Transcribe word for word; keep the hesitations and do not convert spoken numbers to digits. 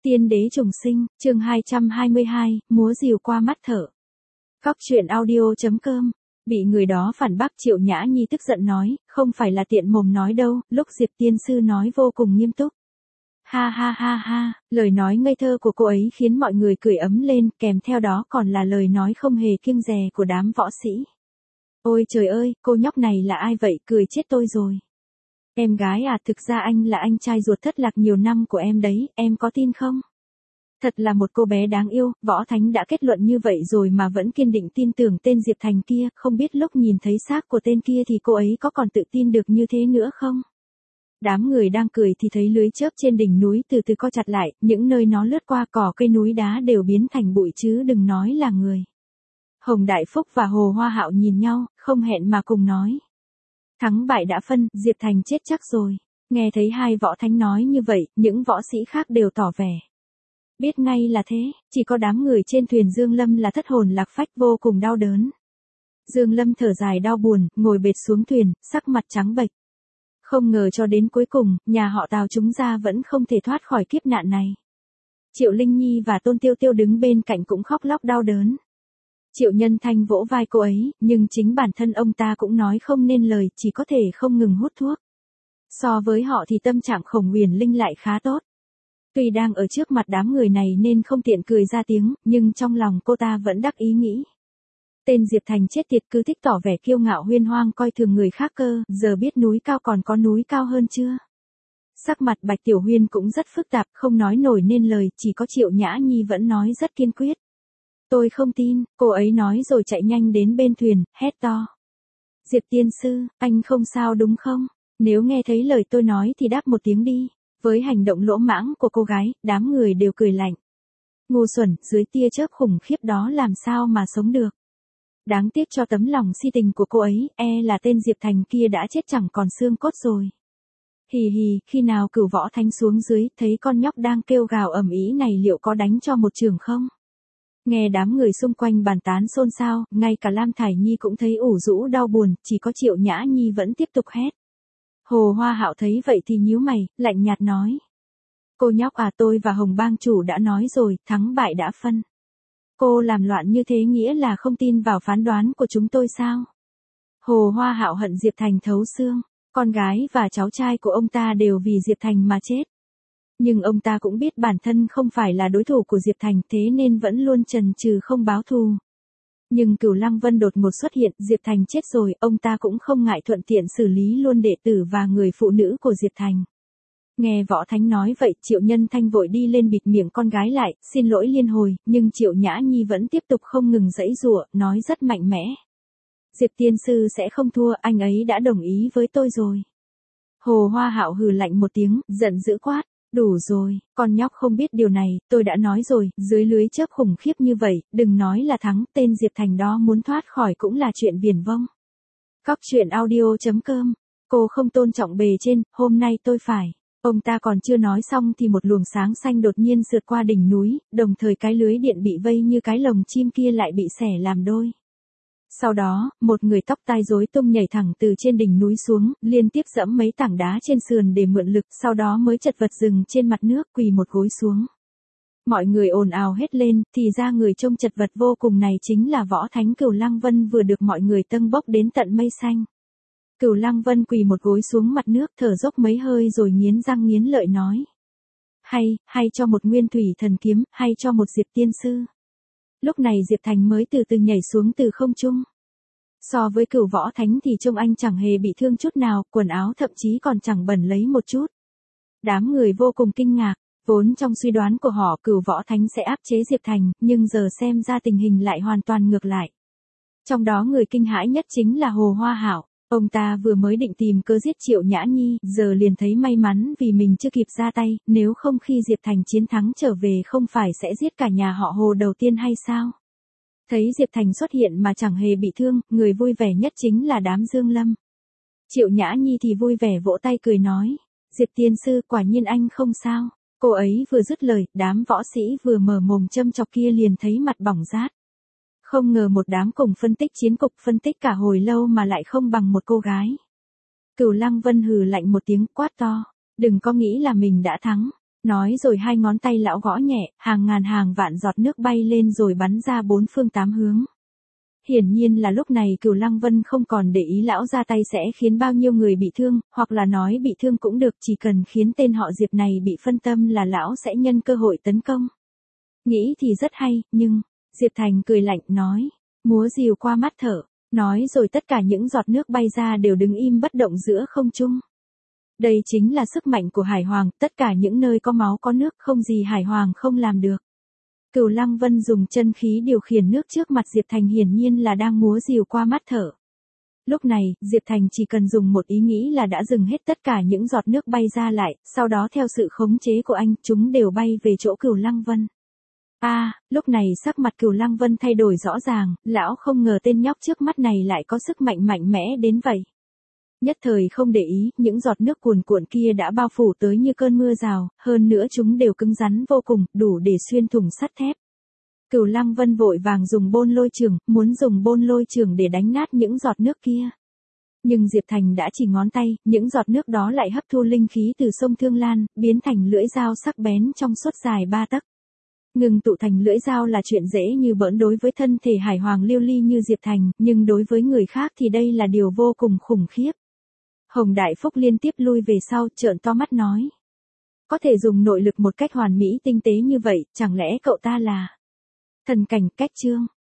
Tiên đế trùng sinh, chương hai trăm hai mươi hai, múa rìu qua mắt thở. Cóc truyện audio.com. Bị người đó phản bác, Triệu Nhã Nhi tức giận nói, không phải là tiện mồm nói đâu, lúc Diệp tiên sư nói vô cùng nghiêm túc. Ha ha ha ha, lời nói ngây thơ của cô ấy khiến mọi người cười ấm lên, kèm theo đó còn là lời nói không hề kiêng dè của đám võ sĩ. Ôi trời ơi, cô nhóc này là ai vậy, cười chết tôi rồi. Em gái à, thực ra anh là anh trai ruột thất lạc nhiều năm của em đấy, em có tin không? Thật là một cô bé đáng yêu, Võ Thánh đã kết luận như vậy rồi mà vẫn kiên định tin tưởng tên Diệp Thành kia, không biết lúc nhìn thấy xác của tên kia thì cô ấy có còn tự tin được như thế nữa không? Đám người đang cười thì thấy lưới chớp trên đỉnh núi từ từ co chặt lại, những nơi nó lướt qua cỏ cây núi đá đều biến thành bụi chứ đừng nói là người. Hồng Đại Phúc và Hồ Hoa Hạo nhìn nhau, không hẹn mà cùng nói. Thắng bại đã phân, Diệp Thành chết chắc rồi. Nghe thấy hai võ thánh nói như vậy, những võ sĩ khác đều tỏ vẻ. Biết ngay là thế, chỉ có đám người trên thuyền Dương Lâm là thất hồn lạc phách vô cùng đau đớn. Dương Lâm thở dài đau buồn, ngồi bệt xuống thuyền, sắc mặt trắng bệch. Không ngờ cho đến cuối cùng, nhà họ Tào chúng ta vẫn không thể thoát khỏi kiếp nạn này. Triệu Linh Nhi và Tôn Tiêu Tiêu đứng bên cạnh cũng khóc lóc đau đớn. Triệu Nhân Thanh vỗ vai cô ấy, nhưng chính bản thân ông ta cũng nói không nên lời, chỉ có thể không ngừng hút thuốc. So với họ thì tâm trạng Khổng Huyền Linh lại khá tốt. Tuy đang ở trước mặt đám người này nên không tiện cười ra tiếng, nhưng trong lòng cô ta vẫn đắc ý nghĩ. Tên Diệp Thành chết tiệt cứ thích tỏ vẻ kiêu ngạo huyên hoang coi thường người khác cơ, giờ biết núi cao còn có núi cao hơn chưa? Sắc mặt Bạch Tiểu Huyên cũng rất phức tạp, không nói nổi nên lời, chỉ có Triệu Nhã Nhi vẫn nói rất kiên quyết. Tôi không tin, cô ấy nói rồi chạy nhanh đến bên thuyền, hét to. Diệp tiên sư, anh không sao đúng không? Nếu nghe thấy lời tôi nói thì đáp một tiếng đi. Với hành động lỗ mãng của cô gái, đám người đều cười lạnh. Ngu xuẩn, dưới tia chớp khủng khiếp đó làm sao mà sống được. Đáng tiếc cho tấm lòng si tình của cô ấy, e là tên Diệp Thành kia đã chết chẳng còn xương cốt rồi. Hì hì, khi nào Cửu Võ Thánh xuống dưới, thấy con nhóc đang kêu gào ầm ĩ này liệu có đánh cho một trường không? Nghe đám người xung quanh bàn tán xôn xao, ngay cả Lam Thải Nhi cũng thấy ủ rũ đau buồn, chỉ có Triệu Nhã Nhi vẫn tiếp tục hét. Hồ Hoa Hạo thấy vậy thì nhíu mày, lạnh nhạt nói. Cô nhóc à, tôi và Hồng Bang chủ đã nói rồi, thắng bại đã phân. Cô làm loạn như thế nghĩa là không tin vào phán đoán của chúng tôi sao? Hồ Hoa Hạo hận Diệp Thành thấu xương, con gái và cháu trai của ông ta đều vì Diệp Thành mà chết. Nhưng ông ta cũng biết bản thân không phải là đối thủ của Diệp Thành thế nên vẫn luôn chần chừ không báo thù. Nhưng Cửu Lăng Vân đột ngột xuất hiện, Diệp Thành chết rồi, ông ta cũng không ngại thuận tiện xử lý luôn đệ tử và người phụ nữ của Diệp Thành. Nghe Võ Thánh nói vậy, Triệu Nhân Thanh vội đi lên bịt miệng con gái lại, xin lỗi liên hồi, nhưng Triệu Nhã Nhi vẫn tiếp tục không ngừng giãy giụa, nói rất mạnh mẽ. Diệp tiên sư sẽ không thua, anh ấy đã đồng ý với tôi rồi. Hồ Hoa Hạo hừ lạnh một tiếng, giận dữ quát. Đủ rồi, con nhóc không biết điều này, tôi đã nói rồi, dưới lưới chớp khủng khiếp như vậy, đừng nói là thắng, tên Diệp Thành đó muốn thoát khỏi cũng là chuyện viển vông. Cóc truyện audio.com, cô không tôn trọng bề trên, hôm nay tôi phải. Ông ta còn chưa nói xong thì một luồng sáng xanh đột nhiên sượt qua đỉnh núi, đồng thời cái lưới điện bị vây như cái lồng chim kia lại bị xẻ làm đôi. Sau đó, một người tóc tai rối tung nhảy thẳng từ trên đỉnh núi xuống, liên tiếp giẫm mấy tảng đá trên sườn để mượn lực, sau đó mới chật vật dừng trên mặt nước, quỳ một gối xuống. Mọi người ồn ào hết lên, thì ra người trông chật vật vô cùng này chính là Võ Thánh Cửu Lăng Vân vừa được mọi người tâng bốc đến tận mây xanh. Cửu Lăng Vân quỳ một gối xuống mặt nước, thở dốc mấy hơi rồi nghiến răng nghiến lợi nói. Hay, hay cho một nguyên thủy thần kiếm, hay cho một Diệp tiên sư. Lúc này Diệp Thành mới từ từ nhảy xuống từ không trung. So với Cửu Võ Thánh thì trông anh chẳng hề bị thương chút nào, quần áo thậm chí còn chẳng bẩn lấy một chút. Đám người vô cùng kinh ngạc, vốn trong suy đoán của họ Cửu Võ Thánh sẽ áp chế Diệp Thành, nhưng giờ xem ra tình hình lại hoàn toàn ngược lại. Trong đó người kinh hãi nhất chính là Hồ Hoa Hạo. Ông ta vừa mới định tìm cơ giết Triệu Nhã Nhi, giờ liền thấy may mắn vì mình chưa kịp ra tay, nếu không khi Diệp Thành chiến thắng trở về không phải sẽ giết cả nhà họ Hồ đầu tiên hay sao? Thấy Diệp Thành xuất hiện mà chẳng hề bị thương, người vui vẻ nhất chính là đám Dương Lâm. Triệu Nhã Nhi thì vui vẻ vỗ tay cười nói, Diệp tiên sư quả nhiên anh không sao. Cô ấy vừa dứt lời, đám võ sĩ vừa mở mồm châm chọc kia liền thấy mặt bỏng rát. Không ngờ một đám cùng phân tích chiến cục phân tích cả hồi lâu mà lại không bằng một cô gái. Cửu Lăng Vân hừ lạnh một tiếng quát to, đừng có nghĩ là mình đã thắng. Nói rồi hai ngón tay lão gõ nhẹ, hàng ngàn hàng vạn giọt nước bay lên rồi bắn ra bốn phương tám hướng. Hiển nhiên là lúc này Cửu Lăng Vân không còn để ý lão ra tay sẽ khiến bao nhiêu người bị thương, hoặc là nói bị thương cũng được, chỉ cần khiến tên họ Diệp này bị phân tâm là lão sẽ nhân cơ hội tấn công. Nghĩ thì rất hay, nhưng, Diệp Thành cười lạnh nói, múa rìu qua mắt thở, nói rồi tất cả những giọt nước bay ra đều đứng im bất động giữa không trung. Đây chính là sức mạnh của Hải Hoàng, tất cả những nơi có máu có nước không gì Hải Hoàng không làm được. Cửu Lăng Vân dùng chân khí điều khiển nước trước mặt Diệp Thành hiển nhiên là đang múa rìu qua mắt thở. Lúc này, Diệp Thành chỉ cần dùng một ý nghĩ là đã dừng hết tất cả những giọt nước bay ra lại, sau đó theo sự khống chế của anh, chúng đều bay về chỗ Cửu Lăng Vân. A, à, lúc này sắc mặt Cửu Lăng Vân thay đổi rõ ràng, lão không ngờ tên nhóc trước mắt này lại có sức mạnh mạnh mẽ đến vậy. Nhất thời không để ý, những giọt nước cuồn cuộn kia đã bao phủ tới như cơn mưa rào, hơn nữa chúng đều cứng rắn vô cùng, đủ để xuyên thủng sắt thép. Cửu Lăng Vân vội vàng dùng bôn lôi trường, muốn dùng bôn lôi trường để đánh nát những giọt nước kia. Nhưng Diệp Thành đã chỉ ngón tay, những giọt nước đó lại hấp thu linh khí từ sông Thương Lan, biến thành lưỡi dao sắc bén trong suốt dài ba tấc. Ngừng tụ thành lưỡi dao là chuyện dễ như bỡn đối với thân thể Hải Hoàng liêu ly như Diệp Thành, nhưng đối với người khác thì đây là điều vô cùng khủng khiếp. Hồng Đại Phúc liên tiếp lui về sau, trợn to mắt nói. Có thể dùng nội lực một cách hoàn mỹ tinh tế như vậy, chẳng lẽ cậu ta là thần cảnh cách chương.